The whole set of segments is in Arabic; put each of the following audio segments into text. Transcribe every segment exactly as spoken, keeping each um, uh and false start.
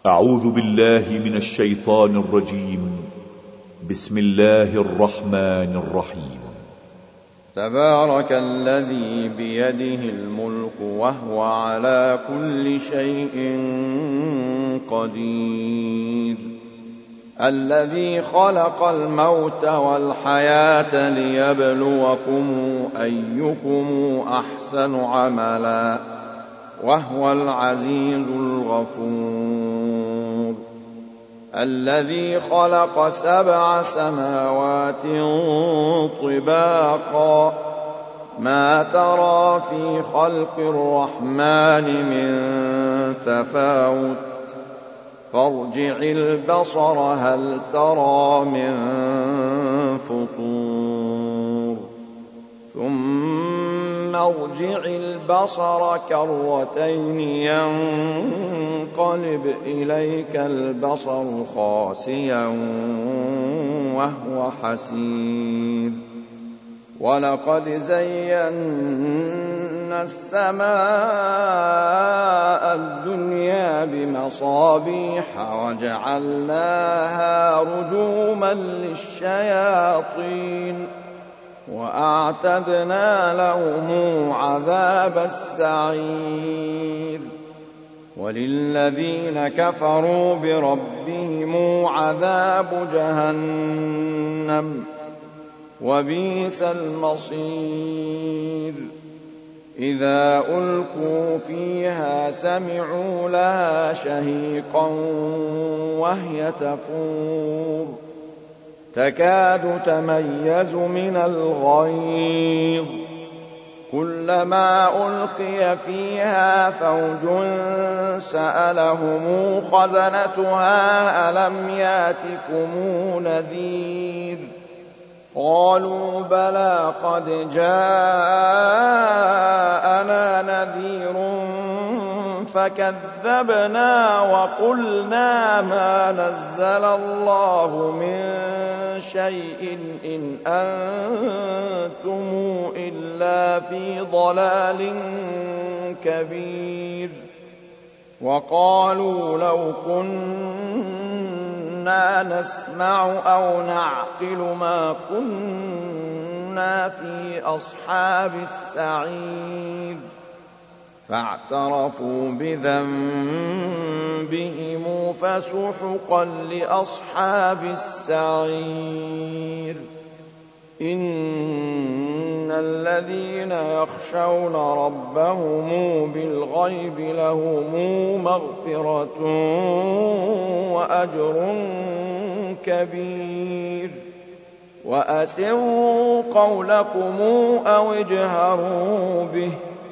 أعوذ بالله من الشيطان الرجيم. بسم الله الرحمن الرحيم. تبارك الذي بيده الملك وهو على كل شيء قدير، الذي خلق الموت والحياة ليبلوكم أيكم أحسن عملا وهو العزيز الغفور، الذي خلق سبع سماوات طباقا ما ترى في خلق الرحمن من تفاوت فارجع البصر هل ترى من فطور ثم ارجع البصر كرتين ينقلب إليك البصر خاسئا وهو حسير، ولقد زينا السماء الدنيا بمصابيح وجعلناها رجوما للشياطين وأعتدنا لهم عذاب السعير، وللذين كفروا بربهم عذاب جهنم وبئس المصير، إذا ألقوا فيها سمعوا لها شهيقا وهي تفور تكاد تميز من الغيظ، كلما ألقي فيها فوج سألهم خزنتها ألم ياتكم نذير، قالوا بلى قد جاءنا نذير فكذبنا وقلنا ما نزل الله من شيء إن أنتم إلا في ضلال كبير، وقالوا لو كنا نسمع أو نعقل ما كنا في أصحاب السعير، فاعترفوا بذنبهم فسحقا لأصحاب السعير، إن الذين يخشون ربهم بالغيب لهم مغفرة وأجر كبير، وأسروا قولكم أو اجهروا به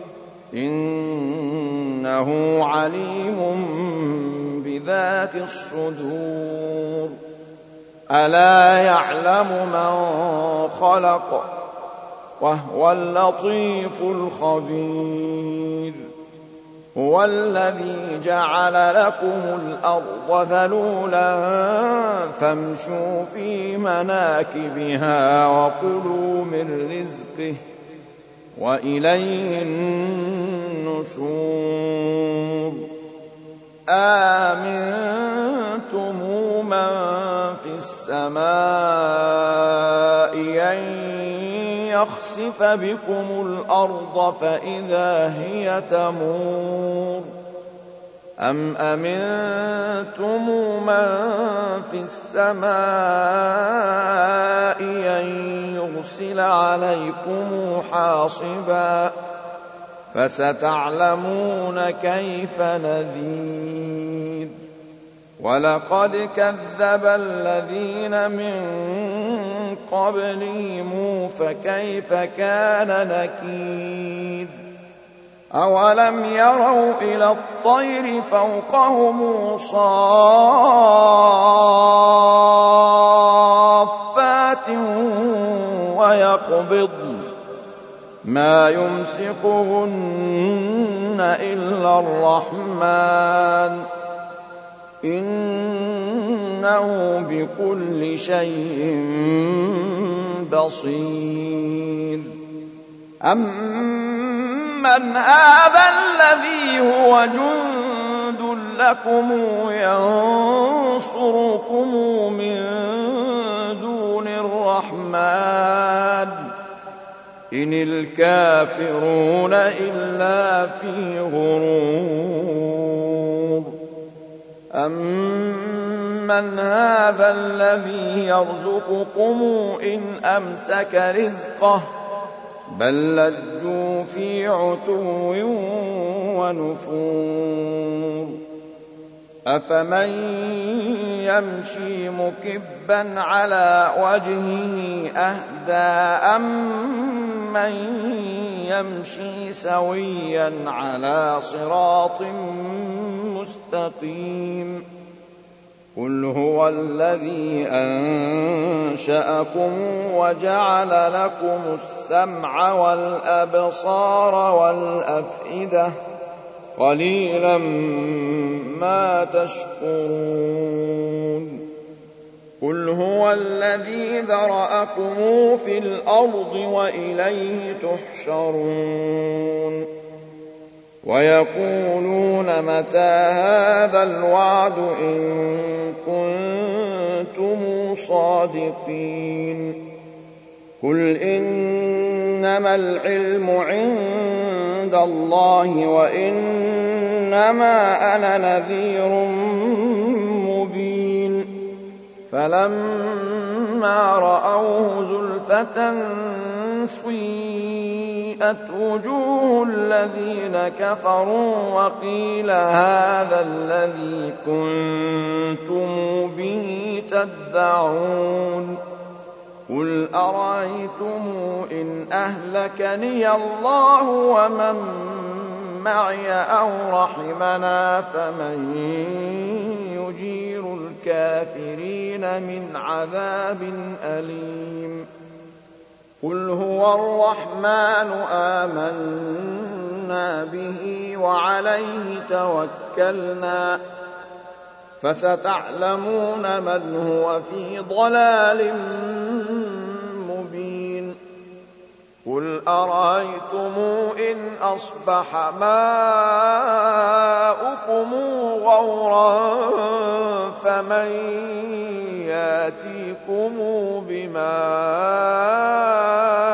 إنه عليم بذات الصدور، ألا يعلم من خلق وهو اللطيف الخبير، هو الذي جعل لكم الأرض ذلولا فامشوا في مناكبها وكلوا من رزقه وإليه النشور، آمنتم من في السماء أن يخسف بكم الأرض فإذا هي تمور، أم أمنتم من في السماء أن يرسل عليكم حاصبا فستعلمون كيف نذير، ولقد كذب الذين من قبلهم فكيف كان نكير، أولم يروا إلى الطير فوقهم صافات ويقبضن ما يمسكهن إلا الرحمن إنه بكل شيء بصير، أمن هذا الذي هو جند لكم ينصركم من دون الرحمن إن الكافرون إلا في غرور أمن هذا الذي يرزقكم إن أمسك رزقه بل لجوا في عتو ونفور أفمن يمشي مكبا على وجهه أهدى أمن يمشي سويا على صراط مستقيم قل هو الذي أنشأكم وجعل لكم السمع والأبصار والأفئدة قليلا ما تشكرون قل هو الذي ذرأكم في الأرض وإليه تحشرون ويقولون متى هذا الوعد إن كنتم صادقين قل إنما العلم عند الله وإنما أنا نذير مبين فلما رأوه زلفة سيئت وجوه الذين كفروا وقيل هذا الذي كنتم به تدعون قل أرأيتم إن أهلكني الله ومن معي أو رحمنا فمن يجير الكافرين من عذاب أليم قل هو الرحمن آمنا به وعليه توكلنا فستعلمون من هو في ضلال مبين قل أرأيتم إن أصبح ماؤكم غورا فمن يأتيكم بماء